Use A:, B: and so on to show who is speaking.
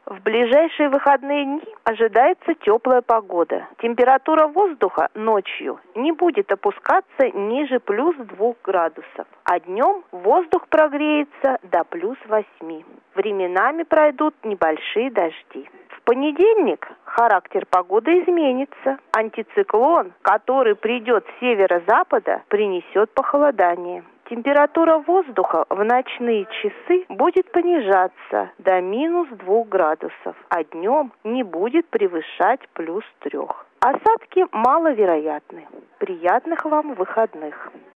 A: В ближайшие выходные дни ожидается теплая погода. Температура воздуха ночью не будет опускаться ниже плюс 2 градусов, а днем воздух прогреется до плюс 8. Временами пройдут небольшие дожди. В понедельник характер погоды изменится. Антициклон, который придет с северо-запада, принесет похолодание. Температура воздуха в ночные часы будет понижаться до минус 2 градусов, а днем не будет превышать плюс 3. Осадки маловероятны. Приятных вам выходных!